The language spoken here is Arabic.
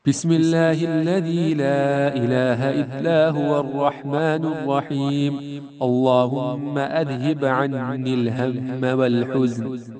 بسم الله الذي لا إله إلا هو الرحمن الرحيم. اللهم أذهب عني الهم والحزن